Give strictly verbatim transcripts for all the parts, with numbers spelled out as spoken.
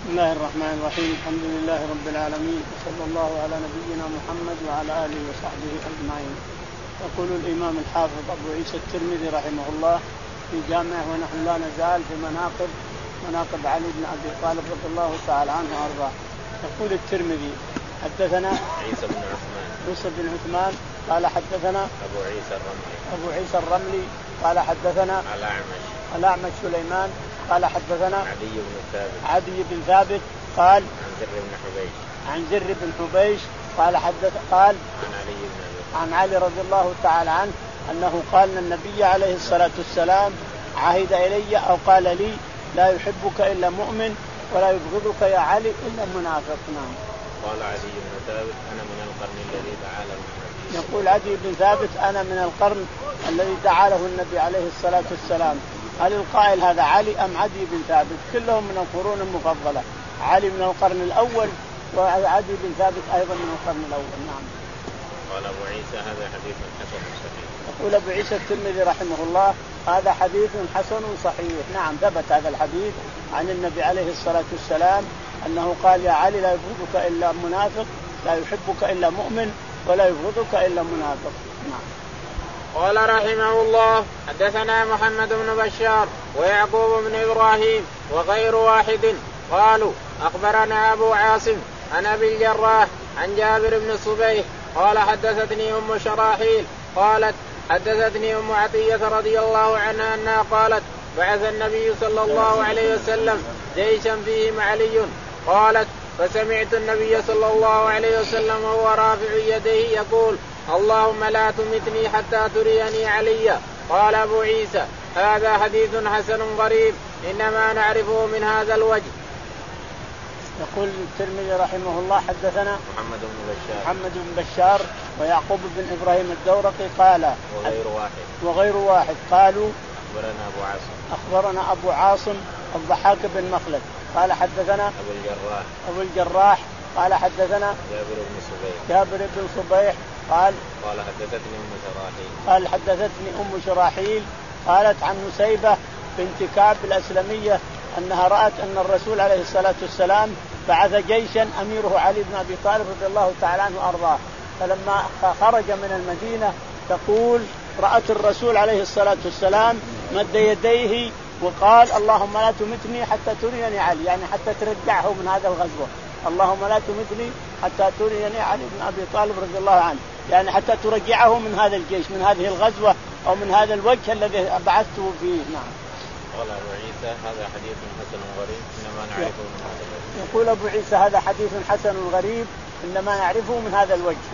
بسم الله الرحمن الرحيم. الحمد لله رب العالمين، وصلى الله على نبينا محمد وعلى آله وصحبه أجمعين. يقول الإمام الحافظ أبو عيسى الترمذي رحمه الله في جامعه، ونحن لا نزال في مناقب مناقب علي بن أبي طالب رضي الله تعالى عنه وأرضاه. يقول الترمذي: حدثنا عيسى بن عثمان عيسى بن عثمان قال حدثنا أبو عيسى الرملي أبو عيسى الرملي قال حدثنا الأعمش الأعمش سليمان قال حدثنا عدي بن ثابت عدي بن ثابت قال عن زر بن حبيش عن زر بن حبيش قال حدث قال عن علي بن أبي عن علي رضي الله تعالى عنه أنه قال أن النبي عليه الصلاة والسلام عهد إلي أو قال لي: لا يحبك إلا مؤمن ولا يبغضك يا علي إلا منافق. نعم. قال عدي بن ثابت: أنا من القرن الذي دعا له النبي. يقول عدي بن ثابت: أنا من القرن الذي دعا له النبي عليه الصلاة والسلام. هل القائل هذا علي أم عدي بن ثابت؟ كلهم من القرون المفضلة، علي من القرن الأول وعدي بن ثابت أيضا من القرن الأول. نعم. قال أبو عيسى: هذا حديث حسن صحيح. يقول أبو عيسى الترمذي رحمه الله: هذا حديث حسن صحيح. نعم، ثبت هذا الحديث عن النبي عليه الصلاة والسلام أنه قال: يا علي لا يبغضك إلا منافق، لا يحبك إلا مؤمن ولا يبغضك إلا منافق. نعم. قال رحمه الله: حدثنا محمد بن بشار ويعقوب بن إبراهيم وغير واحد قالوا أخبرنا أبو عاصم عن أبي الجراح عن جابر بن صبيح قال حدثتني أم شراحيل قالت حدثتني أم عطية رضي الله عنها أنها قالت: بعث النبي صلى الله عليه وسلم جيشا فيهم علي. قالت: فسمعت النبي صلى الله عليه وسلم وهو رافع يديه يقول: اللهم لا تمتني حتى تريني علي. قال أبو عيسى: هذا حديث حسن غريب، إنما نعرفه من هذا الوجه. يقول الترمذي رحمه الله: حدثنا محمد بن بشار محمد بن بشار ويعقوب بن إبراهيم الدورقي قال وغير واحد وغير واحد قالوا أخبرنا أبو عاصم أخبرنا أبو عاصم الضحاك بن مخلد قال حدثنا أبو الجراح أبو الجراح قال حدثنا جابر بن صبيح جابر بن صبيح قال قال حدثتني أم شراحيل قال حدثتني أم شراحيل قالت عن نسيبة بنت كعب الأسلمية أنها رأت أن الرسول عليه الصلاة والسلام بعث جيشا أميره علي بن أبي طالب رضي الله تعالى عنه وأرضاه. فلما خرج من المدينة تقول: رأت الرسول عليه الصلاة والسلام مد يديه وقال: اللهم لا تمتني حتى تريني علي، يعني حتى ترجعه من هذا الغزوة. اللهم لا تمتني حتى تريني علي بن أبي طالب رضي الله عنه، يعني حتى ترجعه من هذا الجيش، من هذه الغزوة أو من هذا الوجه الذي بعثته فيه. نعم. قال أبو عيسى: هذا حديث حسن غريب، إنما نعرفه من هذا الوجه. يقول أبو عيسى: هذا حديث حسن غريب، إنما نعرفه من هذا الوجه.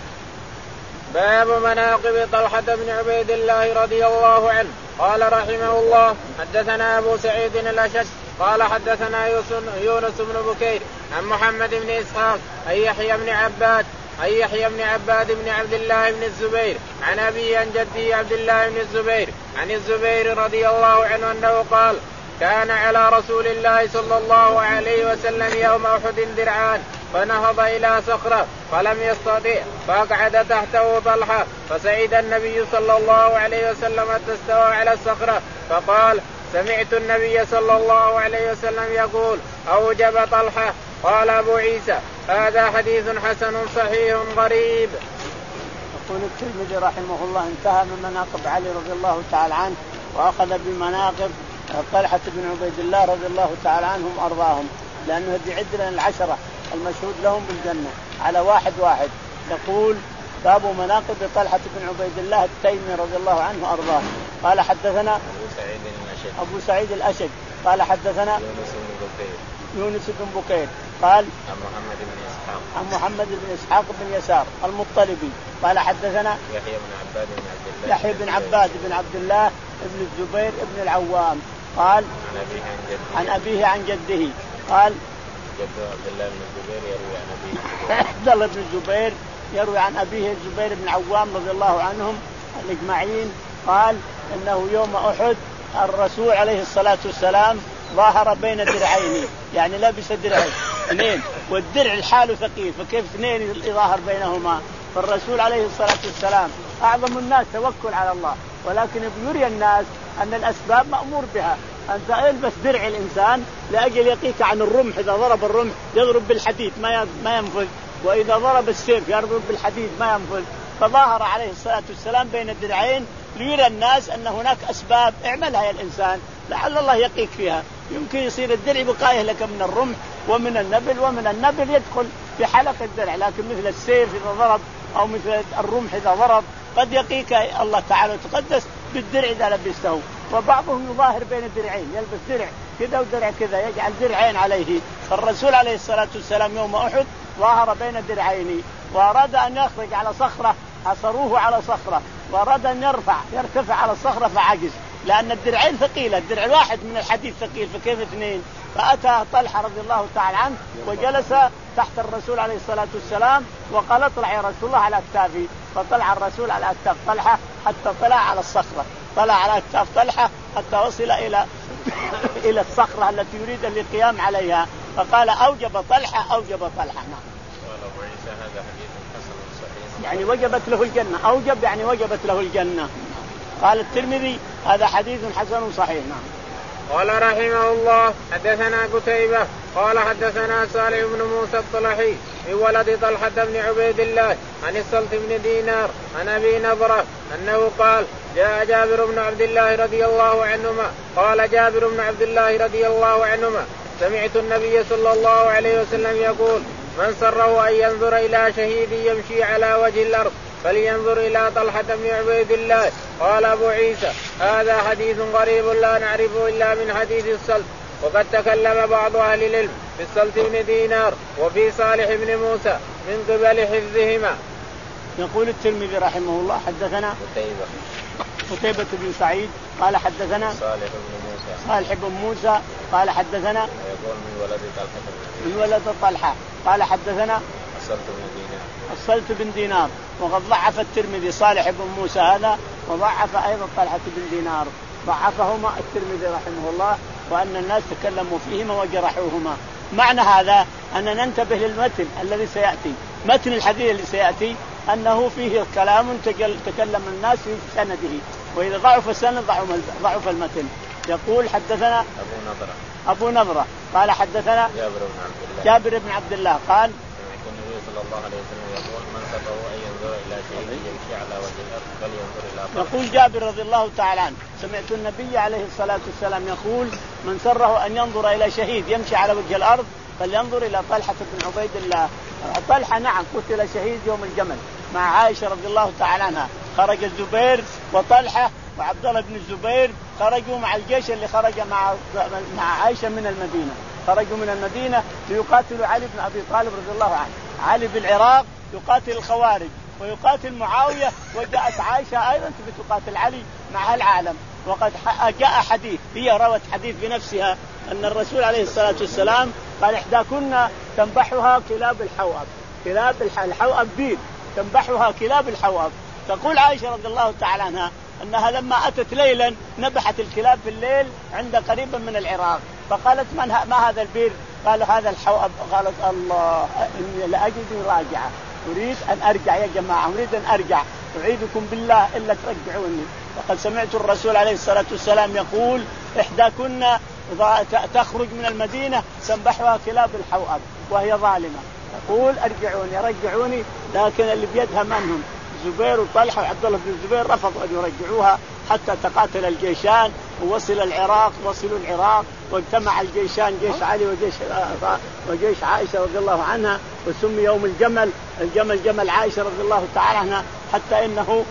باب مناقب طلحة بن عبيد الله رضي الله عنه. قال رحمه الله: حدثنا أبو سعيد الأشج قال حدثنا يونس بن بكير عن محمد بن إسحاق عن يحيى بن عباد عن يحيى بن عباد بن عبد الله بن الزبير عن أبي عن جدي عبد الله بن الزبير عن الزبير رضي الله عنه أنه قال: كان على رسول الله صلى الله عليه وسلم يوم أحد درعان، فنهض إلى صخرة فلم يستطع فأقعد تحته طلحة، فسعد النبي صلى الله عليه وسلم تستوى على الصخرة فقال: سمعت النبي صلى الله عليه وسلم يقول: أوجب طلحة. قال أبو عيسى: هذا حديث حسن صحيح غريب. يقول الترمذي رحمه الله: انتهى من مناقب علي رضي الله تعالى عنه، وأخذ بمناقب طلحة بن عبيد الله رضي الله تعالى عنهم وأرضاهم، لأنه يعد لنا العشرة المشهود لهم بالجنة على واحد واحد. يقول: باب مناقب طلحة بن عبيد الله التيمي رضي الله عنه وأرضاه. قال حدثنا أبو سعيد الأشج أبو سعيد الأشج قال حدثنا يونس بن بكير يونس بن بكير قال عن محمد بن إسحاق عن محمد بن إسحاق بن يسار المطلبي قال حدثنا يحيى بن عباد بن عبد الله يحيى بن عباد بن عبد الله بن الزبير بن العوام قال عن أبيه عن جده عن أبيه عن جده قال: جده عبد الله بن الزبير يروي عن أبيه عبد الله بن الزبير يروي عن أبيه الزبير بن العوام رضي الله عنهم الأجمعين قال: إنه يوم أحد الرسول عليه الصلاة والسلام ظاهر بين درعين، يعني لبس درعين اثنين، والدرع الحال ثقيل، فكيف اثنين يظاهر بينهما؟ فالرسول عليه الصلاة والسلام أعظم الناس توكل على الله، ولكن يري الناس أن الأسباب مأمور بها، أنت البس درع الإنسان لأجل يقيك عن الرمح، إذا ضرب الرمح يضرب بالحديد ما ما ينفذ، وإذا ضرب السيف يضرب بالحديد ما ينفذ. فظاهر عليه الصلاة والسلام بين الدرعين ليرى الناس أن هناك أسباب اعملها يا الإنسان لعل الله يقيك فيها. يمكن يصير الدرع بقايه لك من الرمح ومن النبل، ومن النبل يدخل في حلق الدرع، لكن مثل السيف إذا ضرب أو مثل الرمح إذا ضرب قد يقيك الله تعالى وتقدس بالدرع إذا لبسته. وبعضهم يظاهر بين الدرعين، يلبس درع كذا ودرع كذا، يجعل درعين عليه. فالرسول عليه الصلاة والسلام يوم أحد ظاهر بين الدرعين، وأراد أن يخرج على صخرة حصروه على صخرة، وأراد أن يرفع يرتفع على الصخرة فعجز، لأن الدرعين ثقيلة، الدرع الواحد من الحديد ثقيل فكيف اثنين. فأتى طلحة رضي الله تعالى عنه وجلس تحت الرسول عليه الصلاة والسلام وقال اطلع يا رسول الله على أكتافي. فطلع الرسول على أكتاف طلحة حتى طلع على الصخرة، طلع على أكتاف طلحة حتى وصل إلى إلى الصخرة التي يريد القيام عليها. فقال أوجب طلحة أوجب طلحة. نعم. هذا حديث حسن صحيح. يعني وجبت له الجنة، أوجب يعني وجبت له الجنة. قال الترمذي هذا حديث حسن صحيح. نعم. قال رحمه الله حدثنا قتيبة قال حدثنا صالح بن موسى الطلحي من ولد طلحة بن عبيد الله عن السلط بن دينار عن أبي نضرة أنه قال جاء جابر بن عبد الله رضي الله عنهما قال جابر بن عبد الله رضي الله عنهما سمعت النبي صلى الله عليه وسلم يقول من سره أن ينظر إلى شهيد يمشي على وجه الأرض فلينظر إلى طلحة بن عبيد الله. قال أبو عيسى هذا حديث غريب لا نعرفه إلا من حديث السلط. وقد تكلم بعض أهل العلم في السلط بن دينار وفي صالح بن موسى من قبل حفظهما. يقول الترمذي رحمه الله حدثنا قتيبة قتيبة بن سعيد قال حدثنا صالح بن موسى صالح بن موسى قال حدثنا يقول من ولد طلحة من ولد طلحة قال حدثنا السلط بن دينار السلط بن دينار. وقد ضعف الترمذي صالح بن موسى هذا وضعف أيضا طلحة بن دينار، ضعفهما الترمذي رحمه الله، وأن الناس تكلموا فيهما وجرحوهما. معنى هذا أن ننتبه للمتن الذي سيأتي، متن الحديث اللي سيأتي أنه فيه كلام تكلم الناس في سنده، وإذا ضعف السند ضعف المتن. يقول حدثنا أبو نضرة أبو نضرة قال حدثنا جابر بن عبد الله جابر بن عبد الله قال النبي صلى الله عليه وسلم يقول من سره أن ينظر إلى شيء يمشي على وجه الأرض فلينظر إلى طلحة. يقول جابر رضي الله تعالى عنه سمعت النبي عليه الصلاة والسلام يقول من سره أن ينظر إلى شهيد يمشي على وجه الأرض فلينظر إلى طلحة بن عبيد الله. طلحة نعم قتل شهيد يوم الجمل مع عائشة رضي الله تعالى عنها. خرج الزبير وطلحة وعبد الله بن الزبير خرجوا مع الجيش اللي خرج مع مع عائشة من المدينة، خرجوا من المدينة ليقاتلوا علي بن أبي طالب رضي الله عنه. علي بالعراق يقاتل الخوارج ويقاتل معاوية، وجاءت عائشة أيضا تقاتل علي مع العالم. وقد جاء حديث، هي روت حديث بنفسها أن الرسول عليه الصلاة والسلام قال إحداكن تنبحها كلاب الحوأب، كلاب الحوأب بير تنبحها كلاب الحوأب. تقول عائشة رضي الله تعالى عنها أنها لما أتت ليلا نبحت الكلاب في الليل عند قريبا من العراق، فقالت من ما هذا البير؟ قالوا هذا الحوأب. قالت الله إني لأجد راجعة، أريد أن أرجع يا جماعة، أريد أن أرجع، أعيدكم بالله إلا ترجعوني. وقد سمعت الرسول عليه الصلاة والسلام يقول إحداكن تخرج من المدينة تنبحها كلاب الحوأب وهي ظالمة، تقول أرجعوني رجعوني، لكن اللي بيدها منهم الزبير وطلحة وعبد الله بن الزبير رفضوا أن يرجعوها حتى تقاتل الجيشان ووصل العراق، وصلوا العراق واجتمع الجيشان، جيش علي وجيش وجيش عائشة رضي الله عنها، وسمي يوم الجمل، الجمل جمل عائشة رضي الله تعالى عنها، حتى إنه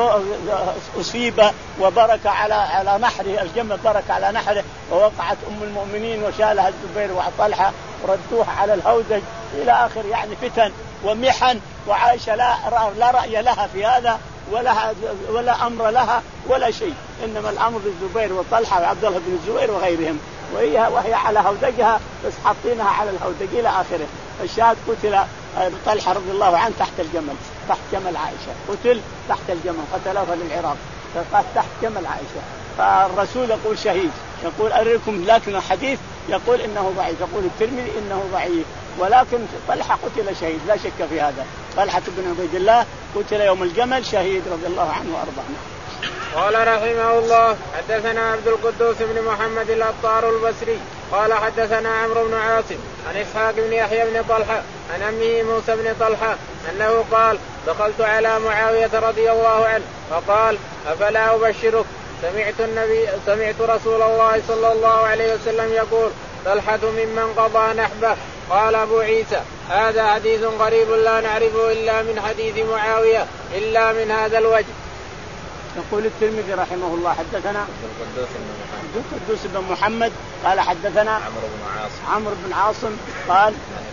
أصيب وبرك على على نحره، الجمل برك على نحره، ووقعت أم المؤمنين وشالها الزبير وطلحة وردوها على الهودج إلى آخر يعني فتن ومحن. وعائشة لا لا رأي لها في هذا ولا ولا أمر لها ولا شيء، إنما الأمر للزبير وطلحة وعبد الله بن الزبير وغيرهم، وهي وهي على هودجها بس حاطينها على الهودج إلى آخره. الشاهد قتل طلحة رضي الله عنه تحت الجمل، تحت جمل عائشة، قتل تحت الجمل، قتلوها للعراق تحت جمل عائشة. فالرسول يقول شهيد، يقول أريكم، لكن الحديث يقول إنه ضعيف، يقول الترمذي إنه ضعيف، ولكن طلحة قتل شهيد لا شك في هذا. طلحة بن عبيد الله قتل يوم الجمل شهيد رضي الله عنه وأرضاه. قال رحمه الله حدثنا عبد القدوس بن محمد العطار البصري قال حدثنا عمرو بن عاصم عن اسحاق بن يحيى بن طلحه عن عمه موسى بن طلحه انه قال دخلت على معاويه رضي الله عنه فقال افلا ابشرك سمعت النبي سمعت رسول الله صلى الله عليه وسلم يقول طلحه ممن قضى نحبه. قال ابو عيسى هذا حديث غريب لا نعرفه الا من حديث معاويه الا من هذا الوجه. يقول الترمذي رحمه الله حدثنا عبد القدوس بن محمد قال حدثنا عمرو بن عاصم عمرو بن عاصم قال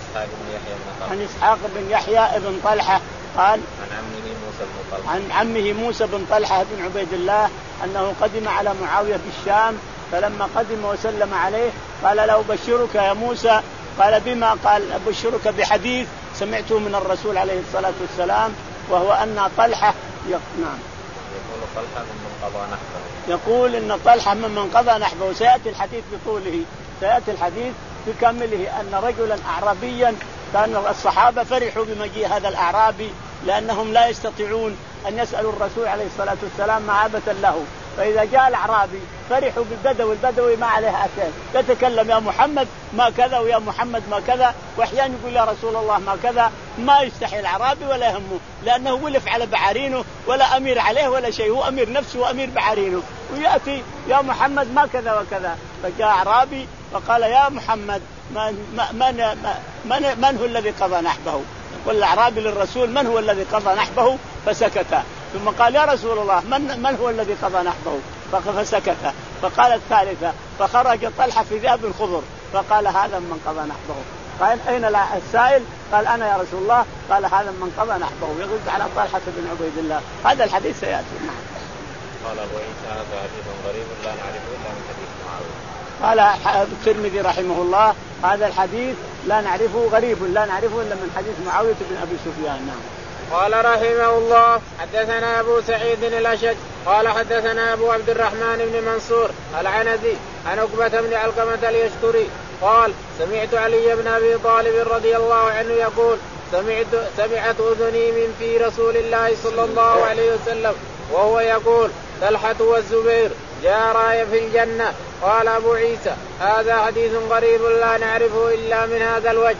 عن إسحاق بن يحيى بن طلحة قال عن عمه موسى بن طلحة عن عمه موسى بن طلحة بن عبيد الله أنه قدم على معاوية بالشام فلما قدم وسلم عليه قال له بشرك يا موسى. قال بما؟ قال أبشرك بحديث سمعته من الرسول عليه الصلاة والسلام وهو أن طلحة نعم يقول طلحة ممن قضى نحبه يقول إن طلحة ممن قضى نحبه. سيأتي الحديث بطوله سيأتي الحديث بكامله أن رجلا أعرابيا كان الصحابة فرحوا بمجيء هذا الأعرابي لأنهم لا يستطيعون أن يسألوا الرسول عليه الصلاة والسلام معابة له. فإذا جاء الأعرابي فرحوا بالبدوي البدوي ما عليه أكل يتكلم يا محمد ما كذا ويا محمد ما كذا وأحيانا يقول يا رسول الله ما كذا. ما يستحي الأعرابي ولا يهمه لأنه ولف على بعارينه ولا أمير عليه ولا شيء هو أمير نفسه وأمير بعارينه ويأتي يا محمد ما كذا وكذا. فجاء أعرابي فقال يا محمد من, من, من, من هو الذي قضى نحبه؟ يقول الأعرابي للرسول من هو الذي قضى نحبه؟ فسكت. ثم قال يا رسول الله من, من هو الذي قضى نحبه؟ فسكت. فقال الثالثة فخرج طلحة في ذئب خضر فقال هذا من قضى نحبه. قال أين السائل؟ قال أنا يا رسول الله. قال هذا من قضى نحبه يغز على طلحة بن عبيد الله. هذا الحديث سيأتي. نعم. قال أبو عيسى هذا حديث غريب لا نعرفه إلا من حديث معاوية. قال الترمذي رحمه الله هذا الحديث لا نعرفه غريب لا نعرفه إلا من حديث معاوية بن أبي سفيان. نعم. قال رحمه الله حدثنا أبو سعيد الأشج قال حدثنا أبو عبد الرحمن بن منصور العنزي عن عقبة بن علقمة اليشكري قال سمعت علي بن أبي طالب رضي الله عنه يقول سمعت, سمعت أذني من في رسول الله صلى الله عليه وسلم وهو يقول طلحة والزبير جارا في الجنة. قال أبو عيسى هذا حديث غريب لا نعرفه إلا من هذا الوجه.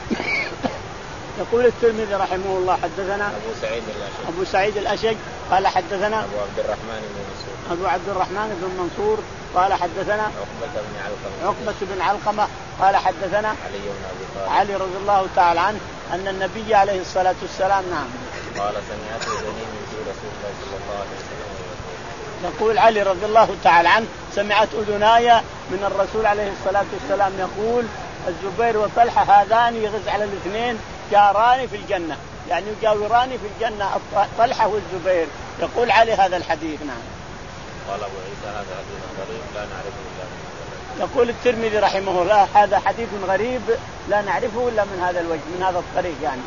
يقول الترمذي رحمه الله حدثنا أبو سعيد الأشج أبو سعيد الأشج قال حدثنا أبو عبد الرحمن بن منصور أبو عبد الرحمن بن منصور قال حدثنا عقبة بن علقمة عقبة بن علقمة قال حدثنا علي بن أبي طالب علي رضي الله تعالى عنه أن النبي عليه الصلاة والسلام نعم قال سمعت أذني من في رسول الله صلى الله عليه وسلم يقول علي رضي الله تعالى عنه سمعت أذناي من الرسول عليه الصلاة والسلام يقول الزبير وطلحة هذان يغز على الاثنين جاران في الجنة يعني يجاوران في الجنة طلحة والزبير. يقول علي هذا الحديث. نعم. قال أبو عيسى هذا حديث غريب لا نعرفه إلا من هذا. يقول الترمذي رحمه الله هذا حديث غريب لا نعرفه إلا من هذا الوجه من هذا الطريق يعني.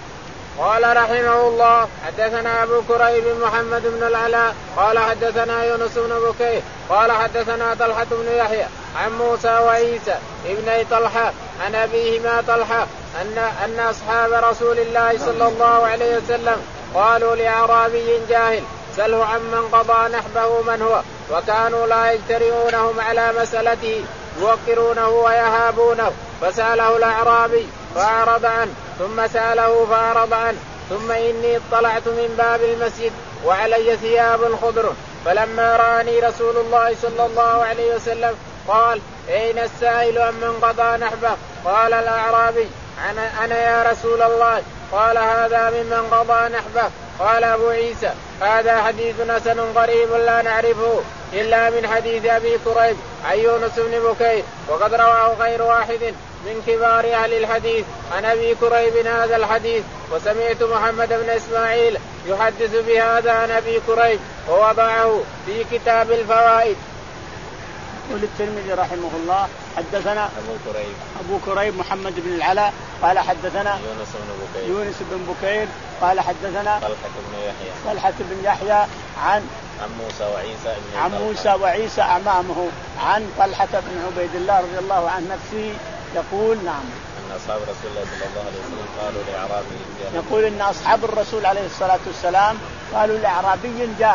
قال رحمه الله حدثنا أبو كريب محمد بن العلاء قال حدثنا يونس بن بكير قال حدثنا طلحة بن يحيى عن موسى وعيسى ابني طلحة عن أبيهما طلحة أن أن أصحاب رسول الله صلى الله عليه وسلم قالوا لأعرابي جاهل سله عمن قضى نحبه من هو وكانوا لا يجترئونهم على مسألته يوقرونه ويهابونه فسأله الأعرابي فأعرض عنه ثم سأله فأعرض عنه ثم إني اطلعت من باب المسجد وعلي ثياب خضر فلما رآني رسول الله صلى الله عليه وسلم قال أين السائل عمن قضى نحبه؟ قال الأعرابي أنا, أنا يا رسول الله. قال هذا ممن قضى نحبه. قال أبو عيسى هذا حديث حسن غريب لا نعرفه إلا من حديث أبي كريب عن يونس بن بكير وقد رواه غير واحد من كبار أهل الحديث عن أبي كريب هذا الحديث وسمعت محمد بن إسماعيل يحدث بهذا عن أبي كريب ووضعه في كتاب الفوائد. يقول الترمذي رحمه الله حدثنا أبو كريب أبو كريب محمد بن العلاء قال حدثنا يونس بن بكير يونس بن بكير قال حدثنا طلحة بن يحيى طلحة بن يحيى عن عن موسى وعيسى ابن عن موسى وعيسى أمامه عن طلحة بن عبيد الله رضي الله عنه نفسه يقول نعم أن أصحاب رسول الله صلى الله عليه وسلم قالوا لأعرابي يقول إن أصحاب الرسول عليه الصلاة والسلام قالوا لأعرابي جاهل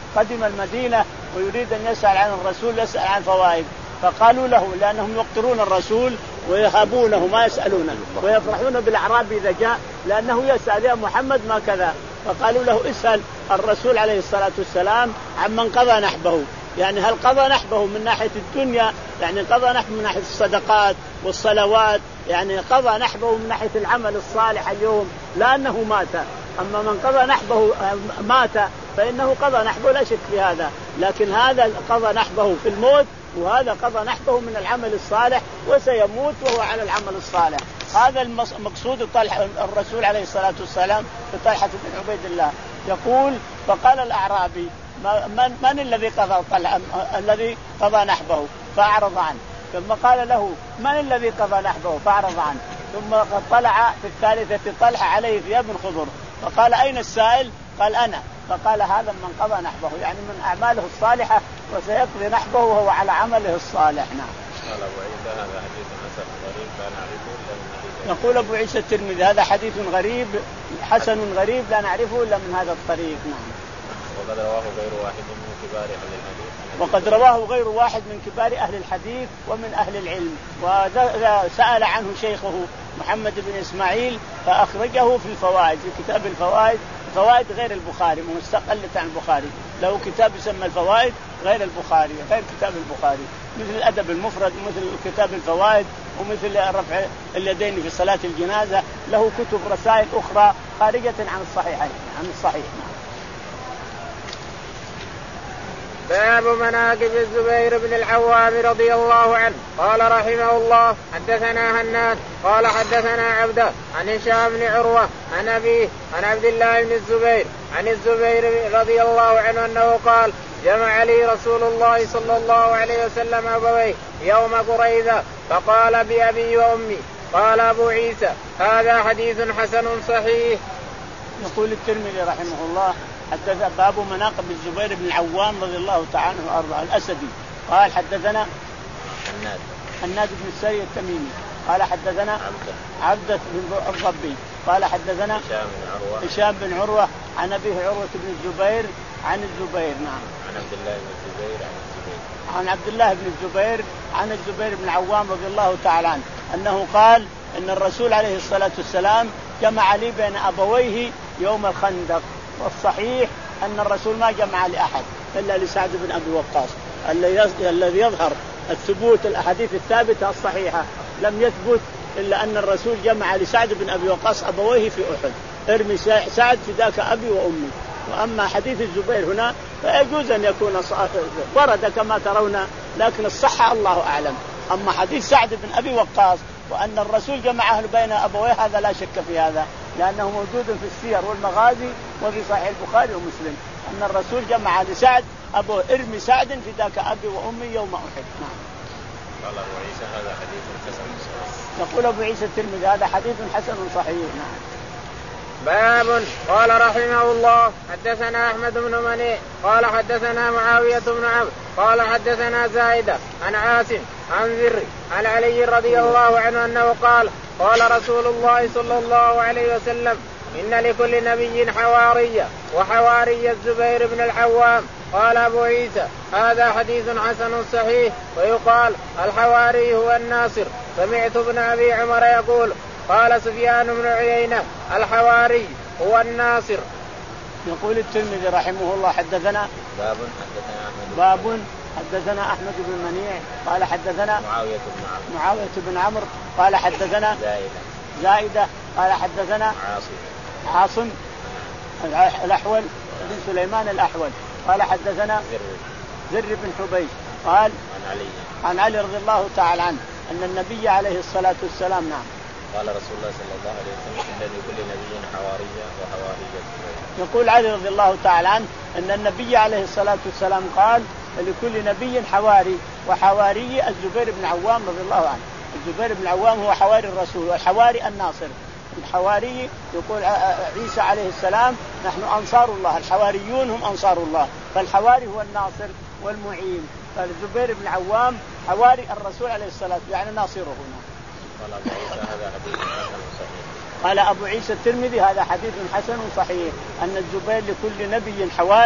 قدم المدينة ويريد أن يسأل عن الرسول، يسأل عن فوائد، فقالوا له لأنهم يقترون الرسول ويهابونه ما يسألونه ويفرحون بالأعرابي إذا جاء لأنه يسأل يا محمد ما كذا، فقالوا له اسأل الرسول عليه الصلاة والسلام عمن قضى نحبه، يعني هل قضى نحبه من ناحية الدنيا، يعني قضى نحبه من ناحية الصدقات والصلوات، يعني قضى نحبه من ناحية العمل الصالح اليوم لا أنه مات، أما من قضى نحبه مات فإنه قضى نحبه لا شك في هذا، لكن هذا قضى نحبه في الموت وهذا قضى نحبه من العمل الصالح وسيموت وهو على العمل الصالح. هذا المقصود طلحة الرسول عليه الصلاة والسلام بطلحة بن عبيد الله. يقول فقال الأعرابي من, من الذي قضى طلحة الذي قضى نحبه فأعرض عنه، ثم قال له من الذي قضى نحبه فأعرض عنه، ثم طلع في الثالثة طلحة عليه ثياب خضر فقال أين السائل؟ قال أنا، فقال هذا من قضى نحبه يعني من أعماله الصالحة وسيقضي نحبه وهو على عمله الصالح. نعم. قال أبو عيسى هذا حديث حسن غريب لا نعرفه إلا من حديث. يقول أبو عيسى الترمذي هذا حديث غريب حسن غريب لا نعرفه إلا من هذا الطريق. نعم. وقد رواه غير واحد من كبار أهل الحديث. وقد رواه غير واحد من كبار أهل الحديث ومن أهل العلم، وسأل عنه شيخه محمد بن إسماعيل فأخرجه في الفوائد في كتاب الفوائد، فوائد غير البخاري مستقلة عن البخاري، له كتاب يسمى الفوائد غير البخاري غير كتاب البخاري، مثل الأدب المفرد مثل كتاب الفوائد ومثل رفع اليدين في صلاة الجنازة، له كتب رسائل أخرى خارجة عن الصحيحين عن الصحيح. باب مناقب الزبير بن العوام رضي الله عنه. قال رحمه الله حدثنا هناد قال حدثنا عبده عن هشام بن عروة عن أبيه عن عبد الله بن الزبير عن الزبير رضي الله عنه أنه قال جمع لي رسول الله صلى الله عليه وسلم أبويه يوم قريظة فقال بأبي وأمي. قال أبو عيسى هذا حديث حسن صحيح. يقول الترمذي رحمه الله حدث باب مناقب الزبير بن العوام رضي الله تعالى عنه وارضاه الاسدي. قال حدثنا الناد الناد بن السري التميمي قال حدثنا عبده عبده بن الضبي قال حدثنا هشام بن عروة هشام بن عروة عن أبيه عروة بن الزبير عن الزبير. نعم. عن عبد الله بن الزبير عن الزبير عن عبد الله بن الزبير عن الزبير بن العوام رضي الله تعالى عنه أنه قال إن الرسول عليه الصلاة والسلام جمع لي بين أبويه يوم الخندق، والصحيح أن الرسول ما جمع لأحد إلا لسعد بن أبي وقاص الذي يظهر الثبوت الأحاديث الثابتة الصحيحة لم يثبت إلا أن الرسول جمع لسعد بن أبي وقاص أبويه في أحد، ارمي سعد فداك أبي وأمي. وأما حديث الزبير هنا فيجوز أن يكون ورد كما ترون لكن الصحة الله أعلم. أما حديث سعد بن أبي وقاص وأن الرسول جمعه بين أبويه هذا لا شك في هذا، لأنه موجود في السير والمغازي وفي صحيح البخاري ومسلم أن الرسول جمع لسعد أبو ارمي سعد فداك أبي وأمي يوم أحد. نعم. قال أبو عيسى هذا حديث حسن صحيح. يقول أبو عيسى الترمذي هذا حديث حسن صحيح. نعم. باب قال رحمه الله حدثنا أحمد بن منيع قال حدثنا معاوية بن عمرو قال حدثنا زائدة عن عاصم عن ذر عن علي رضي الله عنه أنه قال قال رسول الله صلى الله عليه وسلم إن لكل نبي حوارية وحواري الزبير بن العوام. قال أبو عيسى هذا حديث حسن صحيح. ويقال الحواري هو الناصر. سمعت ابن أبي عمر يقول قال سفيان بن عيينة الحواري هو الناصر. يقول الترمذي رحمه الله حدثنا باب حدثنا أحمد باب حدثنا أحمد بن منيع قال حدثنا معاوية بن عمرو معاوية بن عمرو قال حدثنا زائدة زائدة قال حدثنا عاصم عاصم الأحول بن سليمان الأحول قال حدثنا زر بن حبيش قال عن علي عن علي رضي الله تعالى عنه أن النبي عليه الصلاة والسلام نعم قال رسول الله صلى الله عليه وسلم إن لكل نبي حوارية وحواري الزبير. يقول علي رضي الله تعالى عنه أن النبي عليه الصلاة والسلام قال لكل نبي حواري وحواري الزبير بن عوام رضي الله عنه. الزبير بن عوام هو حواري الرسول والحواري الناصر. الحواري يقول عيسى عليه السلام نحن أنصار الله، الحواريون هم أنصار الله، فالحواري هو الناصر والمعين. فالزبير بن عوام حواري الرسول عليه الصلاة يعني ناصره هنا. قال أبو عيسى هذا حديث حسن صحيح. قال أبو عيسى الترمذي هذا حديث حسن صحيح أن الزبير لكل نبي حواري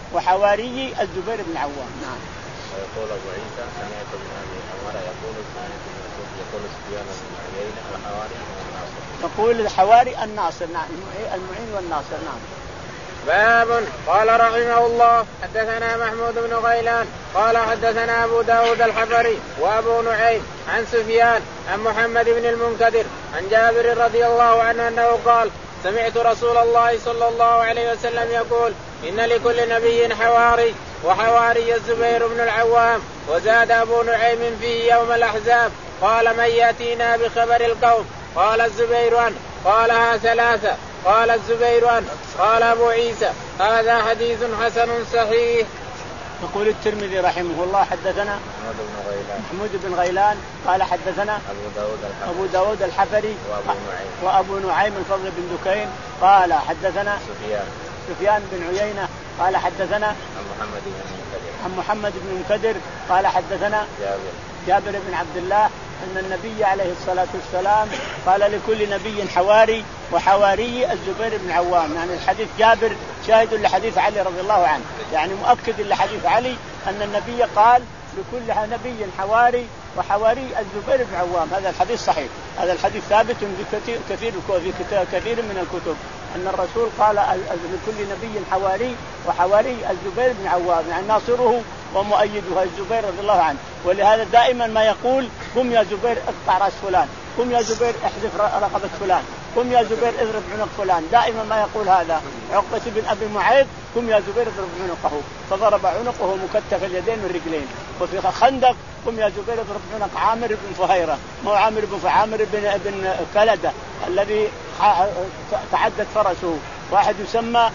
وحواري الزبير بن العوام. نعم. ويقول أبو عيسى سمعت ابن أبي عمر يقول سمعت يقول سفيان بن عيينة الحواري والناصر. يقول الحواري الناصر. نعم المعين والناصر. نعم. باب. قال رحمه الله حدثنا محمود بن غيلان قال حدثنا أبو داود الحفري وأبو نعيم عن سفيان عن محمد بن المنكدر عن جابر رضي الله عنه أنه قال سمعت رسول الله صلى الله عليه وسلم يقول إن لكل نبي حواري وحواري الزبير بن العوام. وزاد أبو نعيم فيه يوم الأحزاب قال من يأتينا بخبر القوم قال الزبير عنه قالها ثلاثة قال الزبير عنه. قال أبو عيسى هذا حديث حسن صحيح. يقول الترمذي رحمه الله حدثنا محمود بن غيلان قال حدثنا أبو داود الحفري, أبو داود الحفري وأبو نعيم, وأبو نعيم الفضل بن دكين قال حدثنا سفيان سفيان بن عيينة قال حدثنا عن محمد بن المنكدر عن محمد بن المنكدر قال حدثنا جابر جابر بن عبد الله أن النبي عليه الصلاة والسلام قال لكل نبي حواري وحواري الزبير بن العوام. يعني الحديث جابر شاهد لحديث علي رضي الله عنه يعني مؤكد لحديث علي أن النبي قال لكل نبي حواري وحواري الزبير بن العوام. هذا الحديث صحيح. هذا الحديث ثابت في كثير كثير في كثير من الكتب أن الرسول قال لكل نبي حواري وحواري الزبير بن العوام يعني ناصره ومؤيده الزبير رضي الله عنه. ولهذا دائما ما يقول قم يا زبير اقطع راس فلان قم يا زبير احذف رقبة فلان قم يا زبير اضرب عنق فلان. دائما ما يقول هذا. عقبة بن أبي معيط قم يا زبير اضرب عنقه فضرب عنقه مكتف اليدين والرجلين. وفي خندق قم يا زبير اضرب عنق عامر بن فهيرة مو عامر بن عامر بن ابن كلدة الذي تعدت فرسه واحد يسمى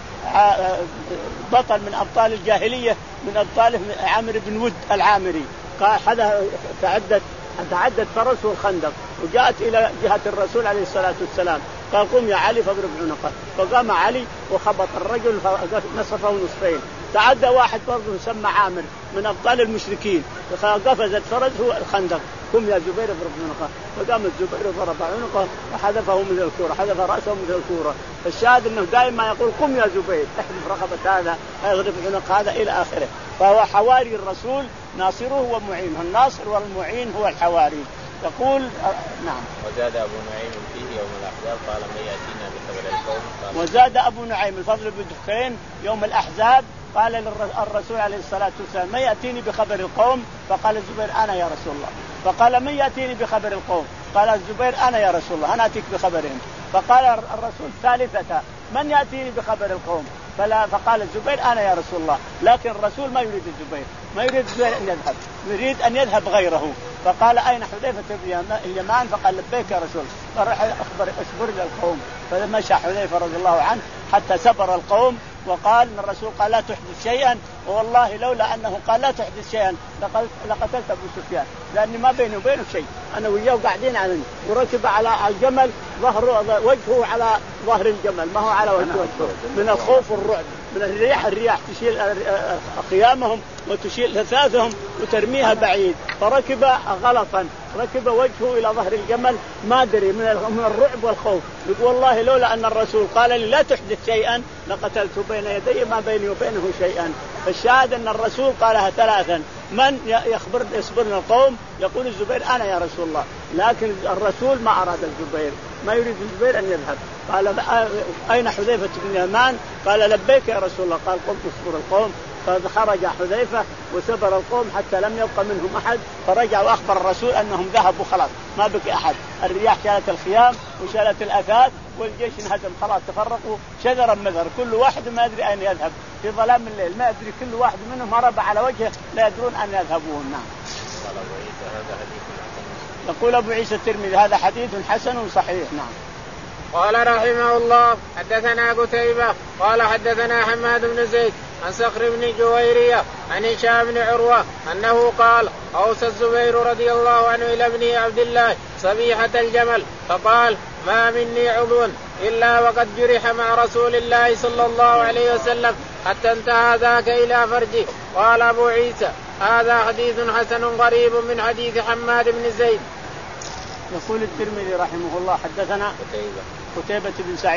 بطل من أبطال الجاهلية من أبطال عامر بن ود العامري هذا تعدت تعدت فرسه الخندق وجاءت إلى جهة الرسول عليه الصلاة والسلام قال قم يا علي فاضرب عنقه فقام علي وخبط الرجل نصفه نصفين. تعدى واحد برضه يسمى عامر من أبطال المشركين قفزت فرسه الخندق قم يا زبير اضرب عنقه فقام الزبير ضرب عنقه وحذفه من الكورة حذف رأسه من الكورة. فالشاهد أنه دائما يقول قم يا زبير احذف رقبة هذا اضرب عنق هذا إلى آخره. فهو حواري الرسول ناصره ومعينه. الناصر والمعين هو الحواري. يقول آه نعم. وزاد أبو نعيم فيه يوم الأحزاب قال من يأتينا بخبر القوم. وزاد أبو نعيم الفضل بن دكين يوم الأحزاب قال للرسول عليه الصلاة والسلام من يأتيني بخبر القوم فقال الزبير أنا يا رسول الله. فقال من يأتيني بخبر القوم قال الزبير أنا يا رسول الله أنا أتيك بخبرهم. فقال الرسول ثالثة من يأتيني بخبر القوم فلا فقال الزبير أنا يا رسول الله. لكن الرسول ما يريد الزبير ما يريد الزبير أن يذهب يريد أن يذهب غيره. فقال أين حذيفة بن اليمان فقال لبيك يا رسول. فراح أخبر أشبر للقوم فمشى حذيفة رضي الله عنه حتى سبر القوم وقال ان الرسول قال لا تحدث شيئا والله لولا انه قال لا تحدث شيئا لقتلت ابو سفيان لاني ما بيني وبينه شيء انا وياه قاعدين على وركب على الجمل ظهره وجهه على ظهر الجمل ما هو على وجهه من الخوف والرعب من الرياح الرياح تشيل خيامهم وتشيل اثاثهم وترميها بعيد. فركب غلطا ركب وجهه الى ظهر الجمل ما ادري من الرعب والخوف. يقول والله لولا ان الرسول قال لي لا تحدث شيئا لقتلت بين يدي ما بيني وبينه شيئا. فالشاهد ان الرسول قالها ثلاثا من يخبر يصبرنا القوم يقول الزبير انا يا رسول الله. لكن الرسول ما اراد الزبير ما يريد الزبير ان يذهب. قال اين حذيفة بن اليمان قال لبيك يا رسول الله. قال قم تصبر القوم. فخرج حذيفة وسبر القوم حتى لم يبق منهم أحد. فرجع وأخبر الرسول أنهم ذهبوا خلاص ما بقي أحد. الرياح شالت الخيام وشالت الأثاث والجيش انهزم خلاص تفرقوا شذرا مذر كل واحد ما يدري أين يذهب في ظلام الليل ما يدري كل واحد منهم هرب على وجهه لا يدرون أن يذهبون. نعم. يقول أبو عيسى الترمذي هذا حديث حسن صحيح. نعم. قال رحمه الله حدثنا قتيبة قال حدثنا حماد بن زيد عن صخر بن جويرية عن هشام بن عروة أنه قال أوصى الزبير رضي الله عنه إلى ابنه عبد الله صبيحة الجمل فقال ما مني عضو إلا وقد جرح مع رسول الله صلى الله عليه وسلم حتى انتهى ذاك إلى فرجه. قال أبو عيسى هذا حديث حسن غريب من حديث حماد بن زيد. يقول الترمذي رحمه الله حدثنا قتيبة قتيبة بن سعيد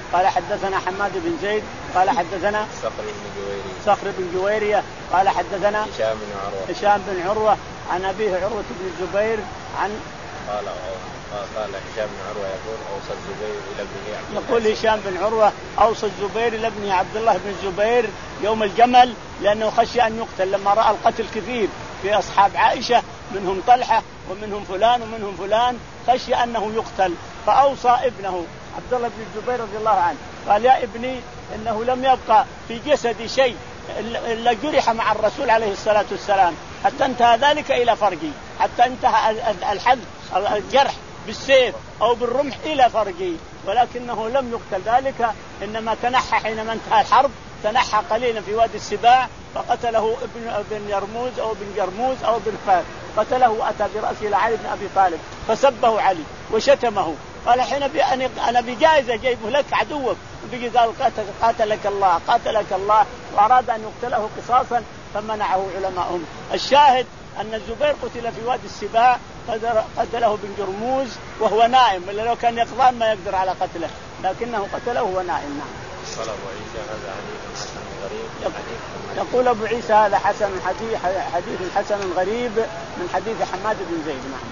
قال حدثنا حماد بن زيد قال حدثنا صخر بن جويرية صخر بن جويرية قال حدثنا هشام بن عروة هشام بن عروة عن أبيه عروة بن الزبير عن قال قال هشام بن عروة يقول أوصى الزبير إلى ابنه عبد الله يقول هشام بن عروة أوصى الزبير إلى ابنه عبد الله بن الزبير يوم الجمل لأنه خشي أن يقتل لما رأى القتل كثير في أصحاب عائشة منهم طلحة ومنهم فلان ومنهم فلان خشي أنه يقتل فأوصى ابنه عبد الله بن الزبير رضي الله عنه قال يا ابني إنه لم يبقى في جسدي شيء إلا جرح مع الرسول عليه الصلاة والسلام حتى انتهى ذلك إلى فرقي حتى انتهى الحد الجرح بالسيف أو بالرمح إلى فرقي ولكنه لم يقتل ذلك إنما تنحى حينما انتهى الحرب تنحى قليلا في وادي السباع فقتله ابن ابن يرموز أو ابن جرموز أو ابن فار قتله وأتى برأسه إلى علي بن أبي طالب فسبه علي وشتمه قال حين أنا بجائزة جايبه لك عدوك بيجي قال قاتلك الله قاتلك الله وأراد أن يقتله قصاصا فمنعه علماءهم. الشاهد أن الزبير قتل في وادي السباع قتله بن جرموز وهو نائم ولا لو كان يقظان ما يقدر على قتله لكنه قتله وهو نائم. قال أبو عيسى هذا حديث حسن غريب. يقول أبو عيسى هذا حسن حديث حديث حسن غريب من حديث حماد بن زيد. نعم.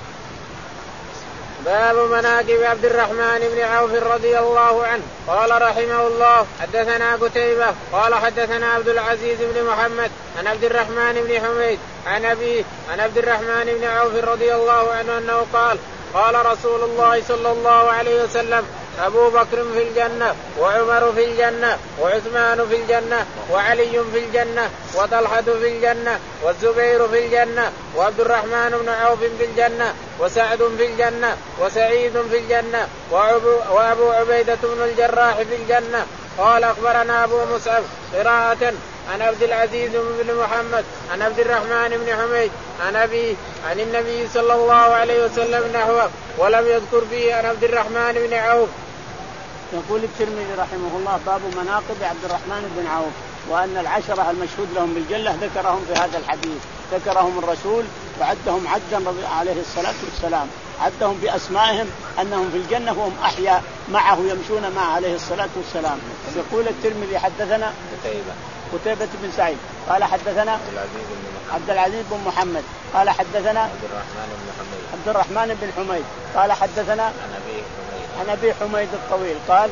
باب مناقب عبد الرحمن بن عوف رضي الله عنه. قال رحمه الله حدثنا قتيبة قال حدثنا عبد العزيز بن محمد عن عبد الرحمن بن حميد عن أبيه عن عبد الرحمن بن عوف رضي الله عنه أنه قال قال رسول الله صلى الله عليه وسلم أبو بكر في الجنة وعمر في الجنة وعثمان في الجنة وعلي في الجنة وطلحة في الجنة والزبير في الجنة وعبد الرحمن بن عوف في الجنة وسعد في الجنة وسعيد في الجنة وأبو عبيدة بن الجراح في الجنة. قال أخبرنا أبو مصعب قراءة عن عبد العزيز بن محمد عن عبد الرحمن بن حميد عن أبيه عن النبي صلى الله عليه وسلم نحوه ولم يذكر فيه عن عبد الرحمن بن عوف. يقول الترمذي رحمه الله باب مناقب عبد الرحمن بن عوف وأن العشرة المشهود لهم بالجنة ذكرهم في هذا الحديث ذكرهم الرسول وعدهم عدا عليه الصلاة والسلام عدهم بأسمائهم أنهم في الجنة وهم أحياء معه يمشون معه عليه الصلاة والسلام. يقول الترمذي حدثنا قتيبة قتيبة بن سعيد قال حدثنا عبد العزيز بن محمد قال حدثنا عبد الرحمن بن حميد عبد الرحمن بن حميد قال حدثنا عن أبي حميد الطويل قال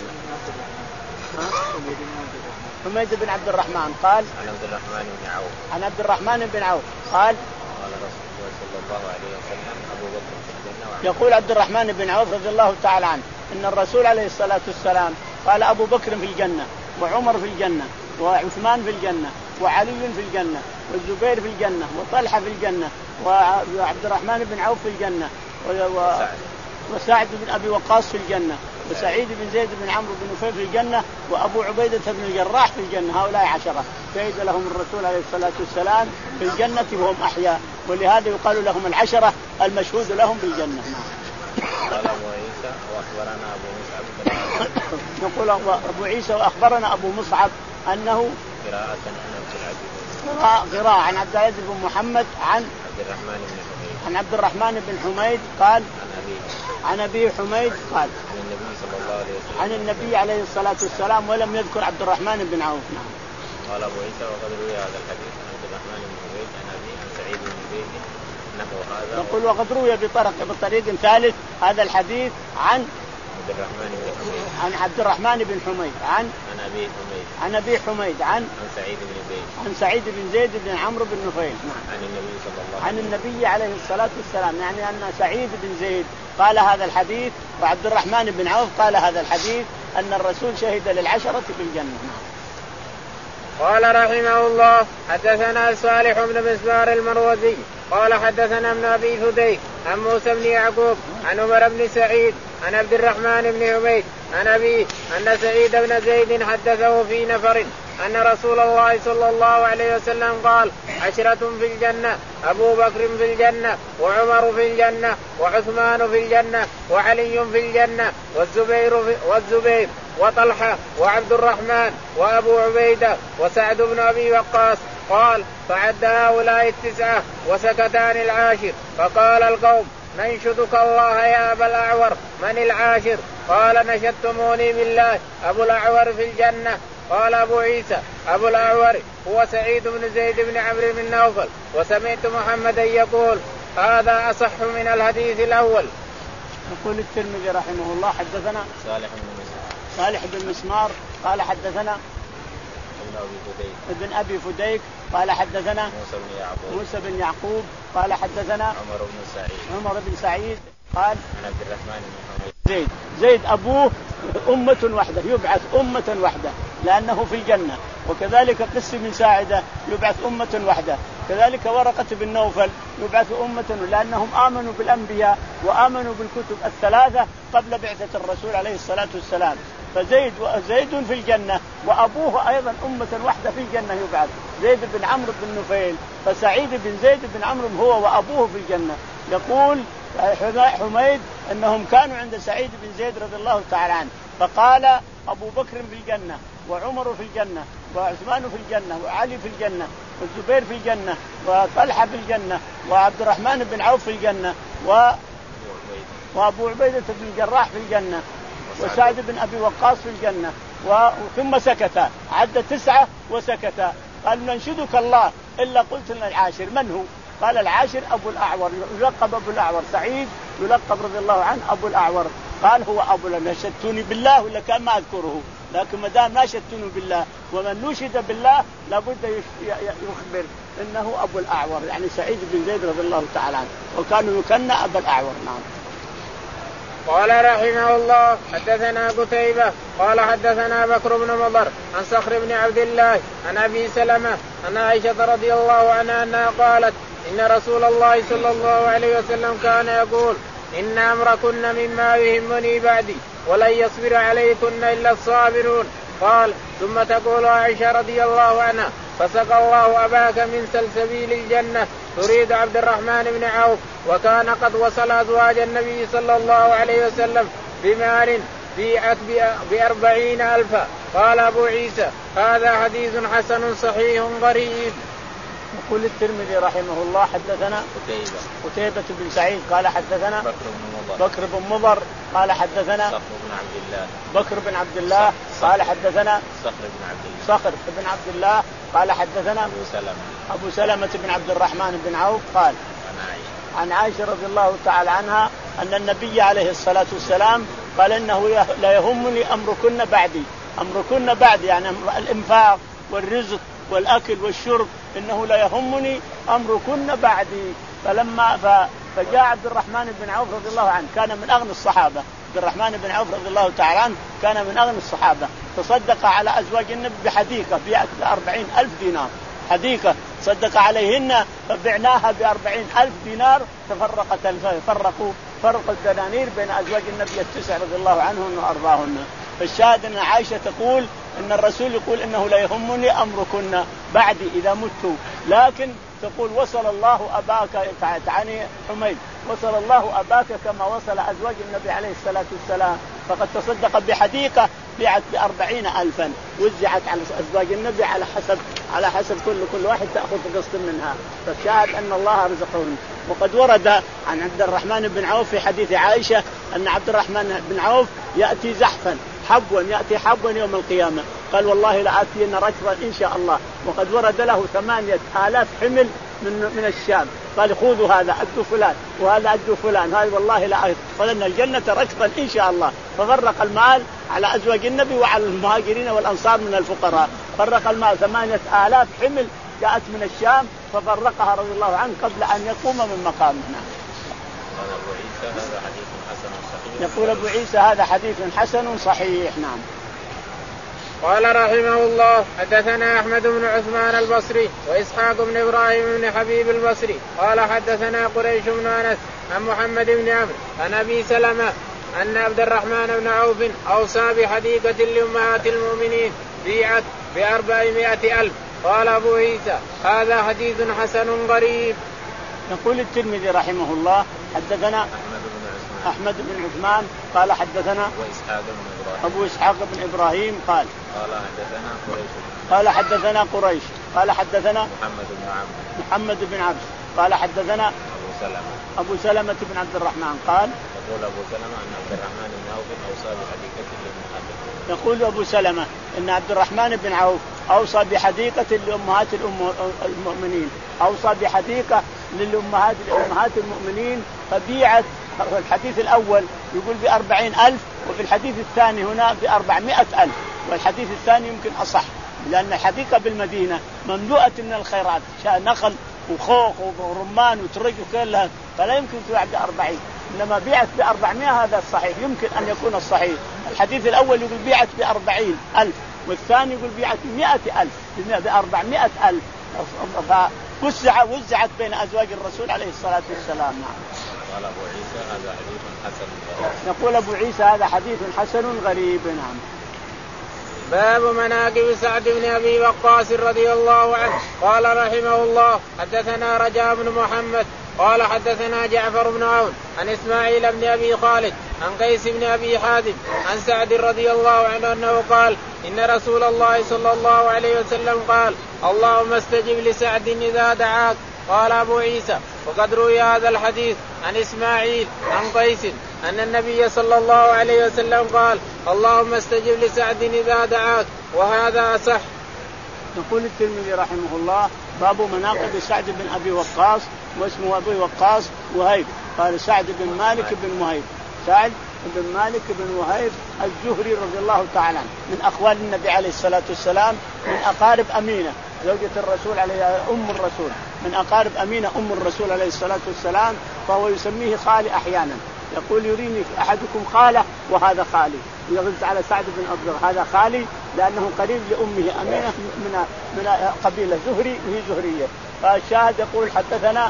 حميد بن عبد الرحمن قال عن عبد الرحمن بن عوف عن عبد الرحمن بن عوف قال قال رسول الله صلى الله عليه وسلم أبو بكر في الجنة. يقول عبد الرحمن بن عوف رضي الله تعالى عنه إن الرسول عليه الصلاة والسلام قال أبو بكر في الجنة وعمر في الجنة وعثمان في الجنة وعلي في الجنة والزبير في الجنة وطلحة في الجنة وعبد الرحمن بن عوف في الجنة وسعد بن أبي وقاص في الجنة وسعيد بن زيد بن عمرو بن نفيل في الجنة وأبو عبيدة بن الجراح في الجنة. هؤلاء عشرة شهد لهم الرسول عليه الصلاة والسلام في الجنة وهم أحياء ولهذا يقال لهم العشرة المشهود لهم بالجنة. قال أبو عيسى وأخبرنا أبو مصعب يقول أبو عيسى وأخبرنا أبو مصعب أنه قراءة عن عبد العزيز قراءة عن عبد العزيز بن محمد عن عبد الرحمن بن حميد عن عبد الرحمن بن حميد قال عن أبي حميد قال عن النبي صلى الله عليه وسلم عن النبي عليه الصلاة والسلام ولم يذكر عبد الرحمن بن عوف. قال أبو عيسى وقد روي هذا الحديث عن عبد الرحمن بن حميد عن أبي عن سعيد بن زيد نحو هذا. يقول وقد روي بطرق بطريق ثالث هذا الحديث عن عبد الرحمن بن حميد عن عبد الرحمن بن حميد عن عن أبي حميد عن أبي حميد عن عن سعيد بن زيد عن سعيد بن زيد بن عمرو بن نفيل عن النبي صلى الله عليه عن النبي عليه الصلاة والسلام يعني أن سعيد بن زيد قال هذا الحديث وعبد الرحمن بن عوف قال هذا الحديث أن الرسول شهد للعشرة بالجنة. قال رحمه الله حدثنا صالح بن مسبار المروزي قال حدثنا ابن أبي فديك عن موسى بن يعقوب عن عمر بن سعيد عن عبد الرحمن بن حميد عن أبيه أن سعيد بن زيد حدثه في نفر أن رسول الله صلى الله عليه وسلم قال عشرة في الجنة أبو بكر في الجنة وعمر في الجنة وعثمان في الجنة وعلي في الجنة والزبير, في والزبير وطلحة وعبد الرحمن وأبو عبيدة وسعد بن أبي وقاص. قال فعد هؤلاء التسعة وسكت عن العاشر فقال القوم ننشدك الله يا أبا الأعور. من العاشر؟ قال نشدتموني بالله. أبو الأعور في الجنة. قال أبو عيسى أبو الأعور هو سعيد بن زيد بن عمرو بن نوفل. وسمعت محمدا يقول هذا أصح من الحديث الأول. يقول الترمذي رحمه الله حدثنا صالح بن مسمار صالح بن مسمار قال حدثنا ابن أبي فديك ابن أبي فديك قال حدثنا موسى بن يعقوب موسى بن يعقوب قال حدثنا عمر بن سعيد عمر بن سعيد قال عن عبد الرحمن بن حميد زيد زيد أبوه أمة واحدة يبعث أمة واحدة لأنه في الجنة. وكذلك قس بن ساعدة يبعث أمة واحدة. كذلك ورقة بن نوفل يبعث أمة لأنهم آمنوا بالأنبياء وآمنوا بالكتب الثلاثة قبل بعثة الرسول عليه الصلاة والسلام. فزيد زيد في الجنة وأبوه أيضا أمة واحدة في الجنة يبعث زيد بن عمرو بن نفيل. فسعيد بن زيد بن عمرو هو وأبوه في الجنة. يقول حميد أنهم كانوا عند سعيد بن زيد رضي الله تعالى عنه فقال أبو بكر في الجنة وعمر في الجنة وعثمان في الجنة وعلي في الجنة والزبير في الجنة وطلحة في الجنة وعبد الرحمن بن عوف في الجنة و... وأبو عبيدة بن الجراح في الجنة وسعد بن أبي وقاص في الجنة و... ثم سكت عد تسعة وسكت. قال ننشدك الله إلا قلت لنا العاشر. من هو؟ قال العاشر أبو الأعور يلقب أبو الأعور. سعيد يلقب رضي الله عنه أبو الأعور. قال هو أبو لنا شدتوني بالله ولا كان ما أذكره لكن ما دام ما شدتوني بالله ومن نشد بالله لابد يخبر إنه أبو الأعور يعني سعيد بن زيد رضي الله تعالى عنه وكانوا يكنى أبو الأعور. نعم. قال رحمه الله حدثنا قتيبة قال حدثنا بكر بن مضر عن صخر بن عبد الله عن أبي سلمة عن عائشة رضي الله عنها أنها قالت إن رسول الله صلى الله عليه وسلم كان يقول إن أمركن مما يهمني بعدي ولن يصبر عليكن إلا الصابرون. قال ثم تقول عائشة رضي الله عنها فسقى الله أباك من سلسبيل الجنة تريد عبد الرحمن بن عوف وكان قد وصل أزواج النبي صلى الله عليه وسلم بمال بيعت بأربعين ألفا. قال أبو عيسى هذا حديث حسن صحيح غريب. يقول الترمذي رحمه الله حدثنا قتيبة قتيبة بن سعيد قال حدثنا بكر بن مضر بكر بن مضر قال حدثنا صخر بن عبد الله بكر بن عبد الله قال حدثنا صخر بن عبد الله صخر بن عبد الله قال حدثنا أبو سلمة أبو سلمة بن عبد الرحمن بن عوف قال عن عائشة عن عائشة رضي الله تعالى عنها أن النبي عليه الصلاة والسلام قال إنه لا يهمني أمركن بعدي. أمركن بعدي يعني الإنفاق والرزق والأكل والشرب إنه لا يهمني أمركن بعدي. فلما فجاء عبد الرحمن بن عوف رضي الله عنه كان من أغنى الصحابة. عبد الرحمن بن عوف رضي الله تعالى عنه كان من أغنى الصحابة تصدق على أزواج النبي بحديقة بأربعين ألف دينار. حديقة صدق عليهن فبعناها بأربعين ألف دينار تفرقت فرقوا فرق الدنانير بين أزواج النبي التسع رضي الله عنهن وأرضاهن. فالشاهد أن عائشة تقول إن الرسول يقول إنه لا يهمني أمركن بعدي إذا مت. لكن تقول وصل الله أباك تعني حميد وصل الله أباك كما وصل أزواج النبي عليه الصلاة والسلام فقد تصدق بحديقة بيعت بأربعين ألفا وزعت على أزواج النبي على حسب على حسب كل كل واحد تأخذ قسط منها. فالشاهد أن الله رزقهم. وقد ورد عن عبد الرحمن بن عوف في حديث عائشة أن عبد الرحمن بن عوف يأتي زحفا حبوا يأتي حبوا يوم القيامة. قال والله لآتين ركبا إن شاء الله. وقد ورد له ثمانية آلاف حمل من من الشام. قال خذوا هذا أدوا فلان وهذا أدوا فلان هذا والله لأدخلن الجنة ركبا إن شاء الله. ففرق المال على أزواج النبي وعلى المهاجرين والأنصار من الفقراء. فرق المال ثمانية آلاف حمل جاءت من الشام ففرقها رضي الله عنه قبل أن يقوم من مقامنا. يقول أبو عيسى هذا حديث حسن صحيح. نعم. قال رحمه الله حدثنا أحمد بن عثمان البصري وإسحاق بن إبراهيم بن حبيب البصري قال حدثنا قريش بن أنس عن محمد بن عمرو عن أبي سلمة أن عبد الرحمن بن عوف أوصى بحديقة لأمهات المؤمنين بيعت بأربعمائة ألف. قال أبو عيسى هذا حديث حسن غريب. يقول الترمذي رحمه الله حدثنا أحمد بن عثمان قال حدثنا وإسحاق بن إبراهيم أبو إسحاق بن إبراهيم قال قال حدثنا قريش قال حدثنا قريش قال حدثنا محمد بن عبد محمد بن عبد قال حدثنا أبو سلمة. أبو سلمة بن عبد الرحمن قال يقول أبو سلمة أن عبد الرحمن بن عوف أوصى بحديقة لأمهات المؤمنين. يقول أبو سلمة أن عبد الرحمن بن عوف أوصى بحديقة لأمهات المؤمنين، أوصى بحديقة للأمهات لأمهات المؤمنين فبيعت. في الحديث الأول يقول بأربعين ألف، وفي الحديث الثاني هنا بأربعمائة ألف، والحديث الثاني يمكن أصح لأن الحديقة بالمدينة مملوءة من الخيرات، نخل وخوخ ورمان وترج وكلها، فلا يمكن تباع بأربعين، إنما بيعت بأربعمائة. هذا الصحيح، يمكن أن يكون الصحيح. الحديث الأول يقول بيعت بأربعين ألف، والثاني يقول بيعت بمائة ألف، بأربعمائة ألف، فوزع وزعت بين أزواج الرسول عليه الصلاة والسلام. قال أبو عيسى هذا حديث حسن غريب. يقول أبو عيسى هذا حديث حسن غريب. نعم. باب مناقب سعد بن أبي وقاص رضي الله عنه. قال رحمه الله حدثنا رجاء بن محمد قال حدثنا جعفر بن عون عن إسماعيل بن أبي خالد عن قيس بن أبي حازم عن سعد رضي الله عنه أنه قال إن رسول الله صلى الله عليه وسلم قال اللهم استجب لسعد إذا دعاك. قال أبو عيسى وقد روي هذا الحديث عن إسماعيل عن قيس أن النبي صلى الله عليه وسلم قال اللهم استجب لسعد إذا دعاك، وهذا أصح. يقول الترمذي رحمه الله باب مناقب سعد بن أبي وقاص، واسمه أبي وقاص وهيب. قال سعد بن مالك بن وهيب، سعد بن مالك بن وهيب الزهري رضي الله تعالى عنه، من أخوال النبي عليه الصلاة والسلام، من أقارب أمينة زوجة الرسول عليه أم الرسول، من أقارب أمينة أم الرسول عليه الصلاة والسلام، فهو يسميه خالي أحيانا، يقول يريني أحدكم خالة وهذا خالي، يغز على سعد بن أبي هذا خالي لأنه قريب لأمه أمينة من من قبيلة زهري وهي زهرية. فالشاهد يقول حدثنا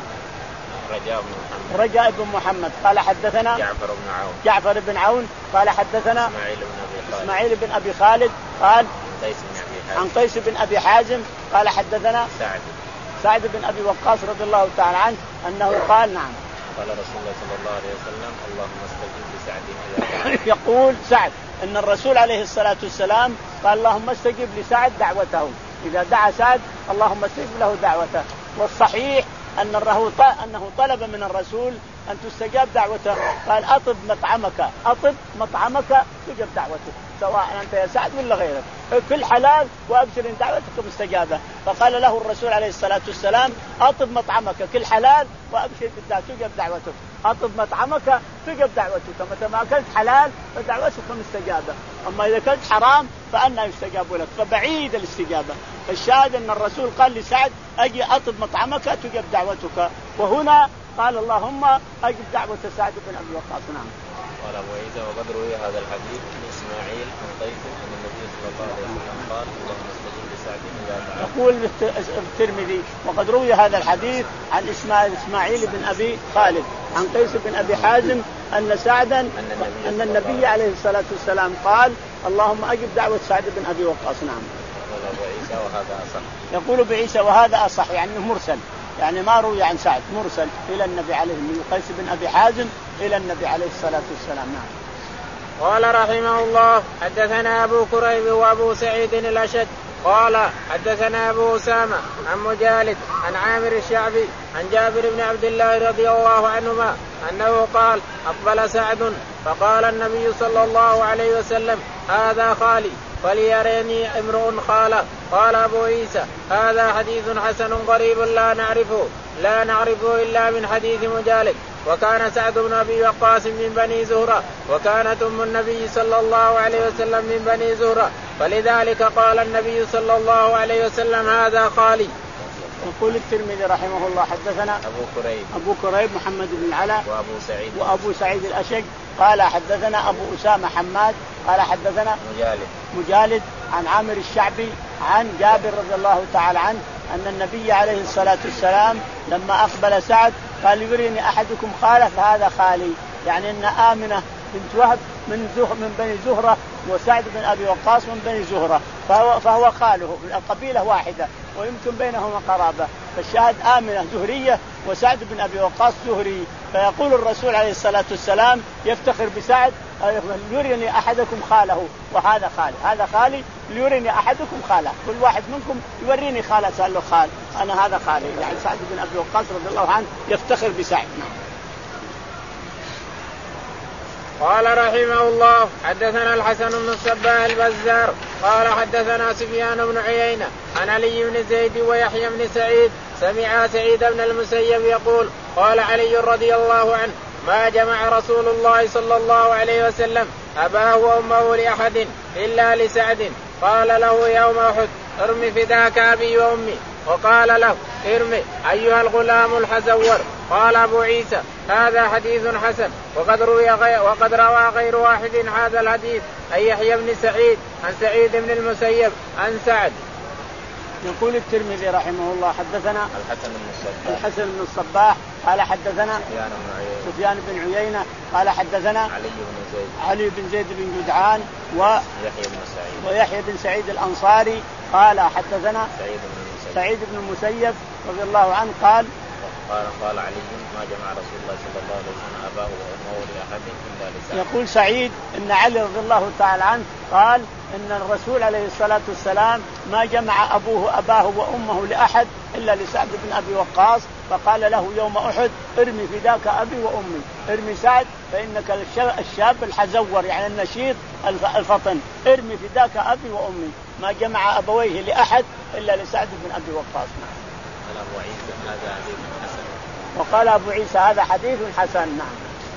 رجاء بن محمد رجاء بن محمد قال حدثنا جعفر بن عون جعفر بن عون قال حدثنا إسماعيل بن أبي خالد إسماعيل بن أبي خالد قال قيس بن أبي حازم عن قيس بن أبي حازم قال حدثنا سعد سعد بن أبي وقاص رضي الله تعالى عنه أنه قال نعم قال رسول الله صلى الله عليه وسلم اللهم استجب لسعد إذا دعاك. يقول سعد أن الرسول عليه الصلاة والسلام قال اللهم استجب لسعد دعوته، إذا دعا سعد اللهم استجب له دعوته. والصحيح أن أنه طلب من الرسول أن تستجاب دعوته، قال أطب مطعمك أطب مطعمك تجب دعوته، سواء أنت يا سعد ولا غيرك، في الحلال وأبشر إن دعوتك مستجابة. فقال له الرسول عليه الصلاة والسلام أطب مطعمك كل حلال وأبشر بالدعوة تجب دعوتك، أطب مطعمك تجب دعوتك، متى ما أكلت حلال فدعوتك مستجابة، أما إذا أكلت حرام فأنا يستجاب لك، فبعيد الاستجابة. فالشاهد أن الرسول قال لسعد أجي أطب مطعمك تجب دعوتك، وهنا قال اللهم أجب دعوة سعد بن أبي وقاص. نعم. قال أبو عيسى وقد روي هذا الحديث من إسماعيل عن قيس أن النبي صلى الله عليه وسلم قال اللهم استجب لسعد إذا دعاك. يقول الترمذي وقد روي هذا الحديث عن إسماعيل إسماعيل بن أبي خالد عن قيس بن أبي حازم أن سعدا أن النبي عليه الصلاة والسلام قال اللهم أجب دعوة سعد بن أبي وقاص. نعم. يقول أبو عيسى وهذا أصح. يقول بعيسى وهذا أصح، يعني مرسل، يعني ما روي عن سعد، مرسل إلى النبي عليه من قيس بن أبي حازم إلى النبي عليه الصلاة والسلام. نعم. قال رحمه الله حدثنا أبو كريب وأبو سعيد الأشد قال حدثنا أبو أسامة عن مجالد عن عامر الشعبي عن جابر بن عبد الله رضي الله عنهما أنه قال أقبل سعد فقال النبي صلى الله عليه وسلم هذا خالي فليريني امرؤ خاله. قال أبو عيسى هذا حديث حسن غريب لا نعرفه لا نعرفه إلا من حديث مجالد. وكان سعد بن أبي وقاص من بني زهرة، وكانت أم النبي صلى الله عليه وسلم من بني زهرة، فلذلك قال النبي صلى الله عليه وسلم هذا خالي. يقول الترمذي رحمه الله حدثنا أبو كريب أبو كريب محمد بن العلاء وأبو سعيد وأبو سعيد الأشج قال حدثنا أبو أسامة حماد قال حدثنا مجالد مجالد عن عامر الشعبي عن جابر رضي الله تعالى عنه أن النبي عليه الصلاة والسلام لما أقبل سعد قال يريني أحدكم خاله فهذا خالي، يعني أن آمنة بنت وهب من زهر من بني زهرة وسعد بن أبي وقاص من بني زهرة، فهو, فهو خاله من القبيلة واحدة ويمكن بينهما قرابة. فالشاهد آمنة زهرية وسعد بن أبي وقاص زهري. فيقول الرسول عليه الصلاة والسلام يفتخر بسعد يريني أحدكم خاله وهذا خالي، هذا خالي ليريني أحدكم خاله، كل واحد منكم يوريني خاله. سأل له خال، أنا هذا خالي، يعني سعد بن أبي وقاص رضي الله عنه يفتخر بسعد. قال رحمه الله حدثنا الحسن بن الصباح البزار قال حدثنا سفيان بن عيينة عن علي بن زيد ويحيى بن سعيد سمع سعيد بن المسيب يقول قال علي رضي الله عنه ما جمع رسول الله صلى الله عليه وسلم أباه وأمه لأحد إلا لسعد، قال له يوم أحد ارمي فداك أبي وأمي، وقال له ارمي أيها الغلام الحزور. قال أبو عيسى هذا حديث حسن، وقد روى غير, وقد روى غير واحد هذا الحديث عن يحيى بن سعيد عن سعيد بن المسيب عن سعد. يقول الترمذي رحمه الله حدثنا الحسن بن الصباح الحسن بن الصباح قال حدثنا سفيان بن عيينة سفيان بن عيينة قال حدثنا علي بن زيد علي بن زيد بن جدعان ويحيى بن سعيد ويحيى بن سعيد الأنصاري قال حدثنا سعيد بن المسيب سعيد بن المسيب رضي الله عنه قال قال قال علي ما جمع رسول الله صلى الله عليه وسلم أباه وأمه لأحد إلا لسعد. يقول سعيد إن علي رضي الله تعالى عنه قال إن الرسول عليه الصلاة والسلام ما جمع أبوه أباه وأمه لأحد إلا لسعد بن أبي وقاص، فقال له يوم أحد ارمي فداك أبي وأمي، ارمي سعد فإنك الشاب الحزور يعني النشيط الفطن، ارمي فداك أبي وأمي. ما جمع أبويه لأحد إلا لسعد بن أبي وقاص. قال أبو عيسى هذا حديث حسن. وقال أبو عيسى هذا حديث حسن. نعم.